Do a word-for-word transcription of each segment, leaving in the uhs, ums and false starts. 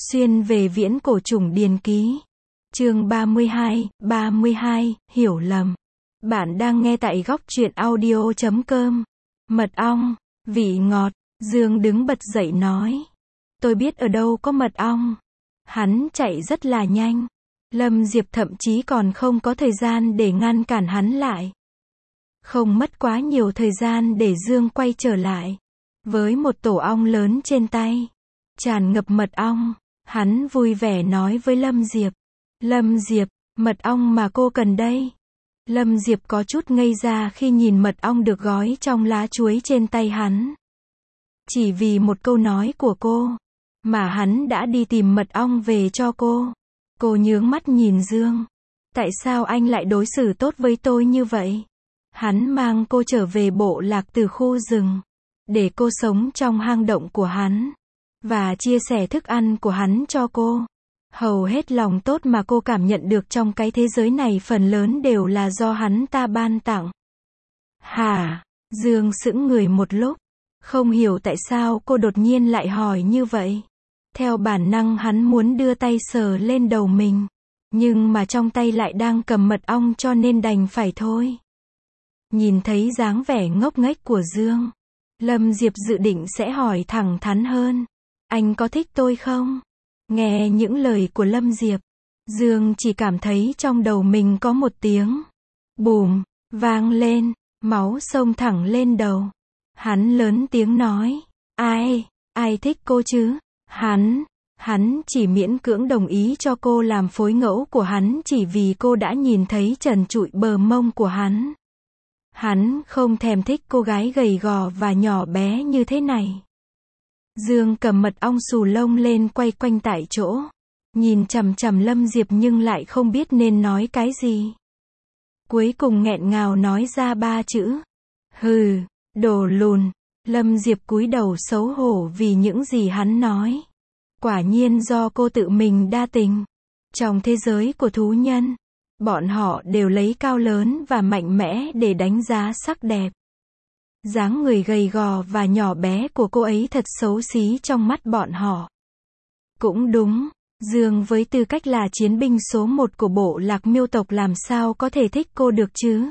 Xuyên về viễn cổ trùng điền ký. Chương ba mươi hai, ba mươi hai, hiểu lầm. Bạn đang nghe tại góc truyện audio chấm com. Mật ong, vị ngọt, Dương đứng bật dậy nói. Tôi biết ở đâu có mật ong. Hắn chạy rất là nhanh. Lâm Diệp thậm chí còn không có thời gian để ngăn cản hắn lại. Không mất quá nhiều thời gian để Dương quay trở lại. Với một tổ ong lớn trên tay, tràn ngập mật ong, hắn vui vẻ nói với Lâm Diệp. Lâm Diệp, mật ong mà cô cần đây. Lâm Diệp có chút ngây ra khi nhìn mật ong được gói trong lá chuối trên tay hắn. Chỉ vì một câu nói của cô, mà hắn đã đi tìm mật ong về cho cô. Cô nhướng mắt nhìn Dương. Tại sao anh lại đối xử tốt với tôi như vậy? Hắn mang cô trở về bộ lạc từ khu rừng, để cô sống trong hang động của hắn, và chia sẻ thức ăn của hắn cho cô. Hầu hết lòng tốt mà cô cảm nhận được trong cái thế giới này phần lớn đều là do hắn ta ban tặng. Hả? Dương sững người một lúc, không hiểu tại sao cô đột nhiên lại hỏi như vậy. Theo bản năng hắn muốn đưa tay sờ lên đầu mình, nhưng mà trong tay lại đang cầm mật ong cho nên đành phải thôi. Nhìn thấy dáng vẻ ngốc nghếch của Dương, Lâm Diệp dự định sẽ hỏi thẳng thắn hơn. Anh có thích tôi không? Nghe những lời của Lâm Diệp, Dương chỉ cảm thấy trong đầu mình có một tiếng bùm, vang lên, máu xông thẳng lên đầu. Hắn lớn tiếng nói, ai, ai thích cô chứ? Hắn, hắn chỉ miễn cưỡng đồng ý cho cô làm phối ngẫu của hắn chỉ vì cô đã nhìn thấy trần trụi bờ mông của hắn. Hắn không thèm thích cô gái gầy gò và nhỏ bé như thế này. Dương cầm mật ong xù lông lên quay quanh tại chỗ, nhìn chằm chằm Lâm Diệp nhưng lại không biết nên nói cái gì. Cuối cùng nghẹn ngào nói ra ba chữ. Hừ, đồ lùn. Lâm Diệp cúi đầu xấu hổ vì những gì hắn nói. Quả nhiên do cô tự mình đa tình. Trong thế giới của thú nhân, bọn họ đều lấy cao lớn và mạnh mẽ để đánh giá sắc đẹp. Dáng người gầy gò và nhỏ bé của cô ấy thật xấu xí trong mắt bọn họ. Cũng đúng, Dương với tư cách là chiến binh số một của bộ lạc miêu tộc làm sao có thể thích cô được chứ?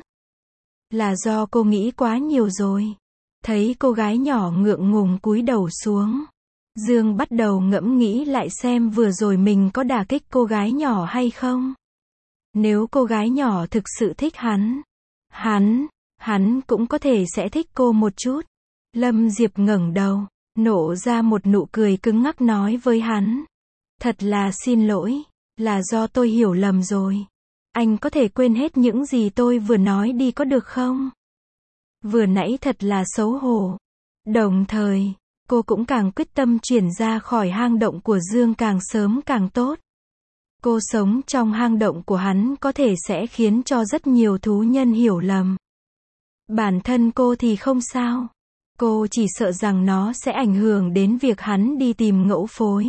Là do cô nghĩ quá nhiều rồi. Thấy cô gái nhỏ ngượng ngùng cúi đầu xuống, Dương bắt đầu ngẫm nghĩ lại xem vừa rồi mình có đả kích cô gái nhỏ hay không. Nếu cô gái nhỏ thực sự thích hắn, hắn, hắn cũng có thể sẽ thích cô một chút. Lâm Diệp ngẩng đầu, nổ ra một nụ cười cứng ngắc nói với hắn. Thật là xin lỗi, là do tôi hiểu lầm rồi. Anh có thể quên hết những gì tôi vừa nói đi có được không? Vừa nãy thật là xấu hổ. Đồng thời, cô cũng càng quyết tâm chuyển ra khỏi hang động của Dương càng sớm càng tốt. Cô sống trong hang động của hắn có thể sẽ khiến cho rất nhiều thú nhân hiểu lầm. Bản thân cô thì không sao. Cô chỉ sợ rằng nó sẽ ảnh hưởng đến việc hắn đi tìm ngẫu phối.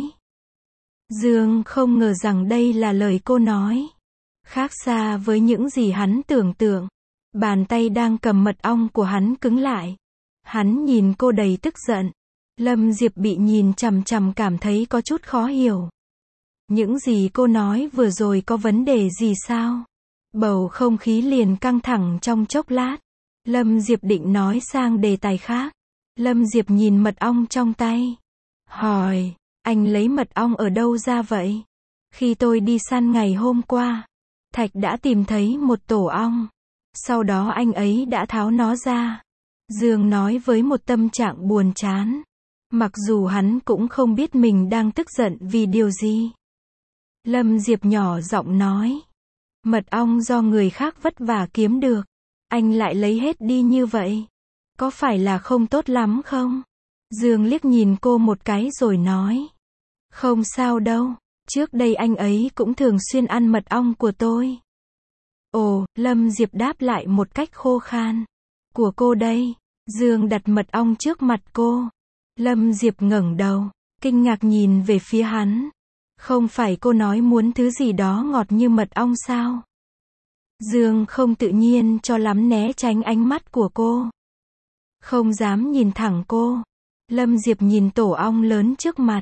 Dương không ngờ rằng đây là lời cô nói. Khác xa với những gì hắn tưởng tượng. Bàn tay đang cầm mật ong của hắn cứng lại. Hắn nhìn cô đầy tức giận. Lâm Diệp bị nhìn chằm chằm cảm thấy có chút khó hiểu. Những gì cô nói vừa rồi có vấn đề gì sao? Bầu không khí liền căng thẳng trong chốc lát. Lâm Diệp định nói sang đề tài khác. Lâm Diệp nhìn mật ong trong tay. Hỏi, anh lấy mật ong ở đâu ra vậy? Khi tôi đi săn ngày hôm qua, Thạch đã tìm thấy một tổ ong. Sau đó anh ấy đã tháo nó ra. Dương nói với một tâm trạng buồn chán. Mặc dù hắn cũng không biết mình đang tức giận vì điều gì. Lâm Diệp nhỏ giọng nói. Mật ong do người khác vất vả kiếm được. Anh lại lấy hết đi như vậy. Có phải là không tốt lắm không? Dương liếc nhìn cô một cái rồi nói. Không sao đâu. Trước đây anh ấy cũng thường xuyên ăn mật ong của tôi. Ồ, Lâm Diệp đáp lại một cách khô khan. Của cô đây. Dương đặt mật ong trước mặt cô. Lâm Diệp ngẩng đầu, kinh ngạc nhìn về phía hắn. Không phải cô nói muốn thứ gì đó ngọt như mật ong sao? Dương không tự nhiên cho lắm né tránh ánh mắt của cô. Không dám nhìn thẳng cô. Lâm Diệp nhìn tổ ong lớn trước mặt.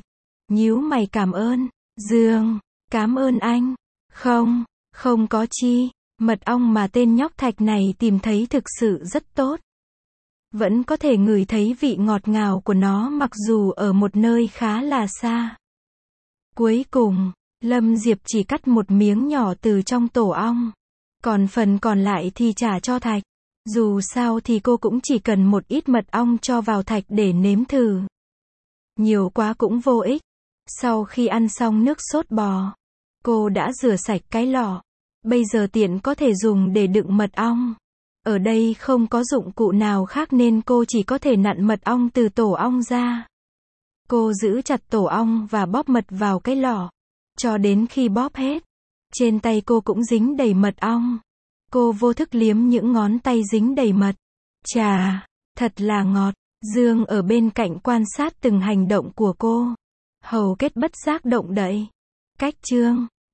Nhíu mày cảm ơn. Dương, cảm ơn anh. Không, không có chi. Mật ong mà tên nhóc Thạch này tìm thấy thực sự rất tốt. Vẫn có thể ngửi thấy vị ngọt ngào của nó mặc dù ở một nơi khá là xa. Cuối cùng, Lâm Diệp chỉ cắt một miếng nhỏ từ trong tổ ong. Còn phần còn lại thì trả cho Thạch. Dù sao thì cô cũng chỉ cần một ít mật ong cho vào Thạch để nếm thử. Nhiều quá cũng vô ích. Sau khi ăn xong nước sốt bò, cô đã rửa sạch cái lọ. Bây giờ tiện có thể dùng để đựng mật ong. Ở đây không có dụng cụ nào khác nên cô chỉ có thể nặn mật ong từ tổ ong ra. Cô giữ chặt tổ ong và bóp mật vào cái lọ. Cho đến khi bóp hết, trên tay cô cũng dính đầy mật ong. Cô vô thức liếm những ngón tay dính đầy mật. Chà, thật là ngọt. Dương ở bên cạnh quan sát từng hành động của cô. Hầu kết bất giác động đậy. Cách chương